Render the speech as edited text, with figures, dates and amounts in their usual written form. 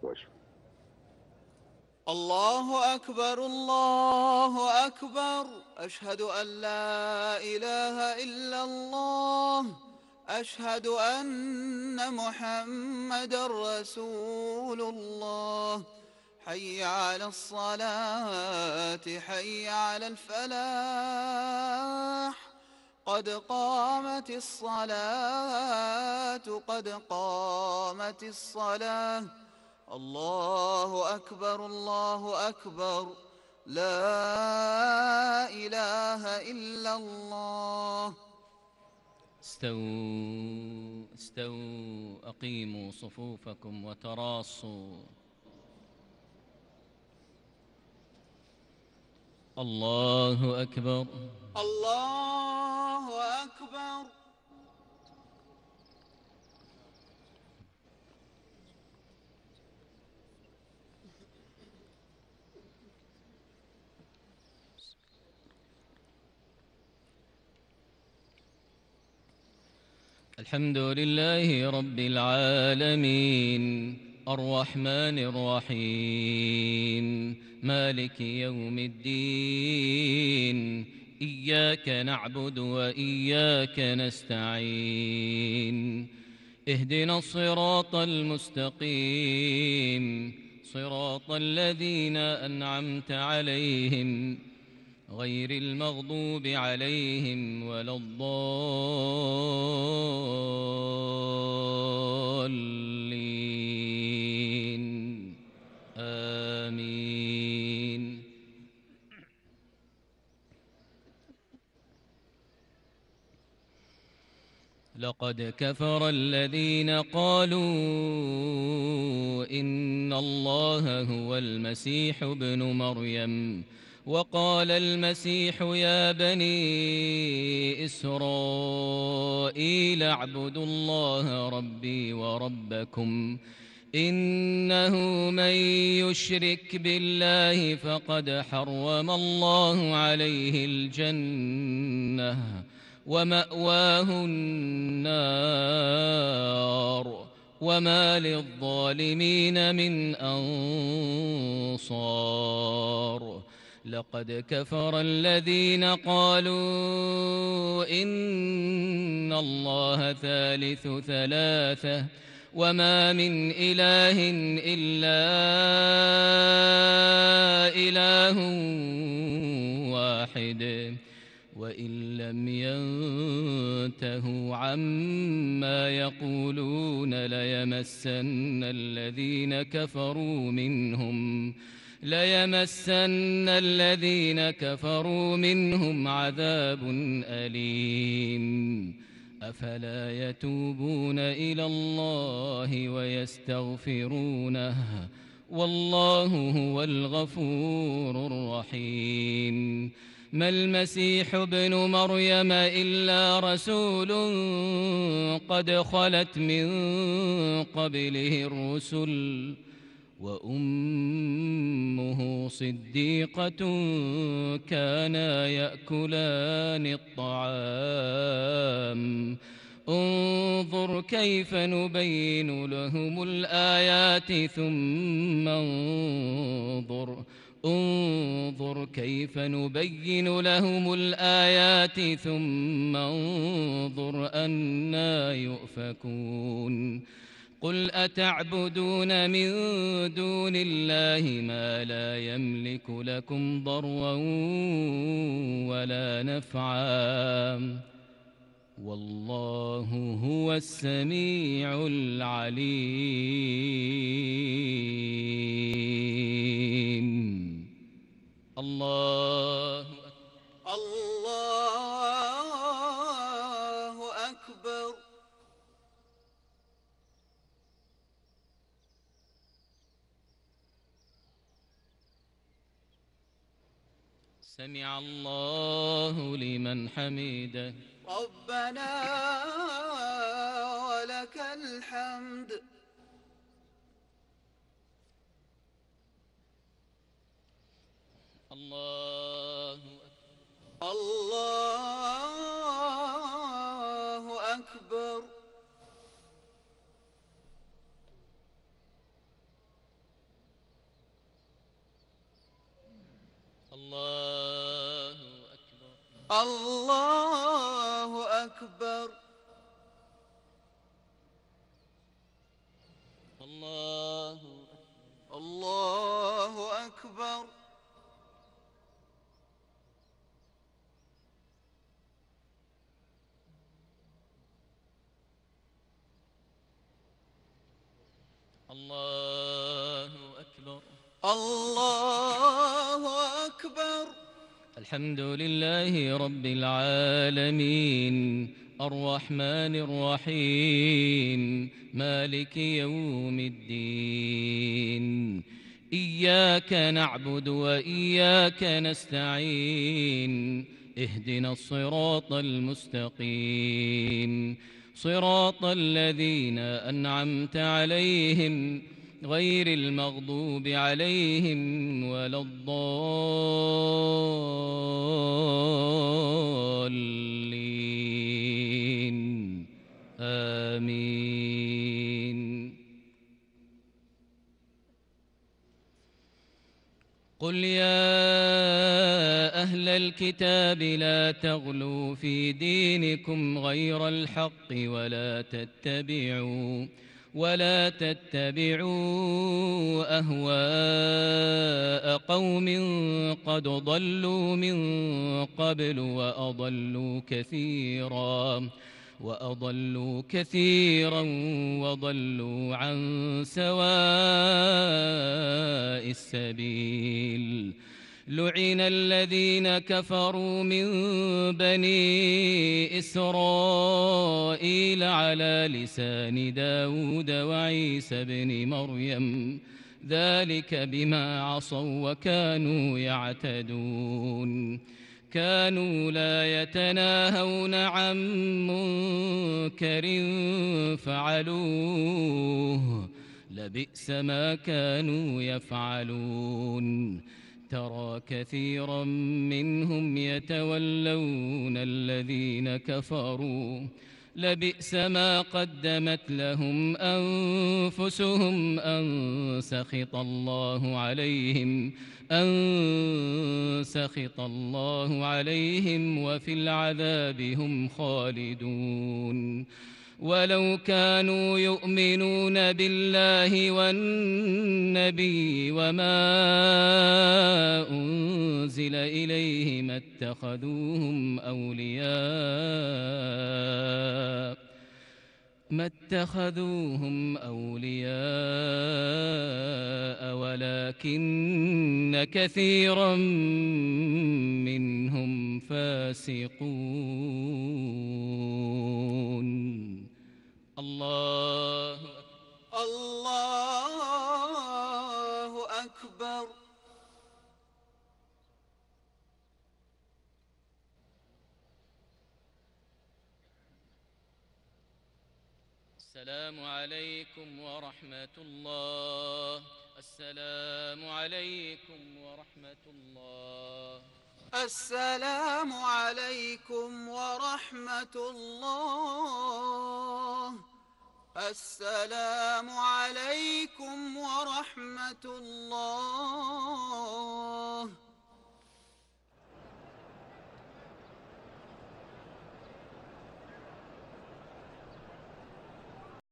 واشهد. الله أكبر الله أكبر، أشهد أن لا إله إلا الله، أشهد أن محمد رسول الله. حي على الصلاة حي على الفلاح، قد قامت الصلاة قد قامت الصلاة. الله أكبر الله أكبر، لا إله إلا الله. استووا استووا، أقيموا صفوفكم وتراصوا. الله أكبر. الله أكبر. الحمد لله رب العالمين، الرحمن الرحيم، مالك يوم الدين. إياك نعبد وإياك نستعين. اهدنا الصراط المستقيم، صراط الذين أنعمت عليهم، غير المغضوب عليهم ولا الضالين. آمين. لقد كفر الذين قالوا إن الله هو المسيح ابن مريم، وقال المسيح يا بني إسرائيل اعبدوا الله ربي وربكم، إنه من يشرك بالله فقد حرم الله عليه الجنة ومأواه النار وما للظالمين من أنصار. لقد كفر الذين قالوا إن الله ثالث ثلاثة وما من إله إلا إله واحد، وإن لم ينتهوا عما يقولون ليمسن الذين كفروا منهم عذاب أليم. أفلا يتوبون إلى الله ويستغفرونه، والله هو الغفور الرحيم. ما المسيح ابن مريم إلا رسول قد خلت من قبله الرسل، وأمه صديقة كانا يأكلان الطعام. انظر كيف نبين لهم الآيات ثم انظر أنى يؤفكون. قل أتعبدون من دون الله ما لا يملك لكم ضرا ولا نفعا، والله هو السميع العليم. الله أكبر. سمع الله لمن حمده. ربنا ولك الحمد. الله أكبر. الله أكبر. الله الله أكبر. الله أكبر. الله أكبر. الحمد لله رب العالمين الرحمن الرحيم مالك يوم الدين. إياك نعبد وإياك نستعين. اهدنا الصراط المستقيم صراط الذين أنعمت عليهم غير المغضوب عليهم ولا الضالين آمين. قل يا أهل الكتاب لا تغلوا في دينكم غير الحق ولا تتبعوا أهواء قوم قد ضلوا من قبل وأضلوا كثيرا وضلوا عن سواء السبيل. لعن الذين كفروا من بني إسرائيل على لسان داود وعيسى بن مريم ذلك بما عصوا وكانوا يعتدون. كانوا لا يتناهون عن منكر فعلوه لبئس ما كانوا يفعلون. ترى كثيرا منهم يتولون الذين كفروا لبئس ما قدمت لهم أنفسهم أن سخط الله عليهم وفي العذاب هم خالدون. ولو كانوا يؤمنون بالله والنبي وما أنزل إليه ما اتخذوهم أولياء ولكن كثيرا منهم فاسقون. الله أكبر. السلام عليكم ورحمة الله. السلام عليكم ورحمة الله. السلام عليكم ورحمة الله. السلام عليكم ورحمة الله.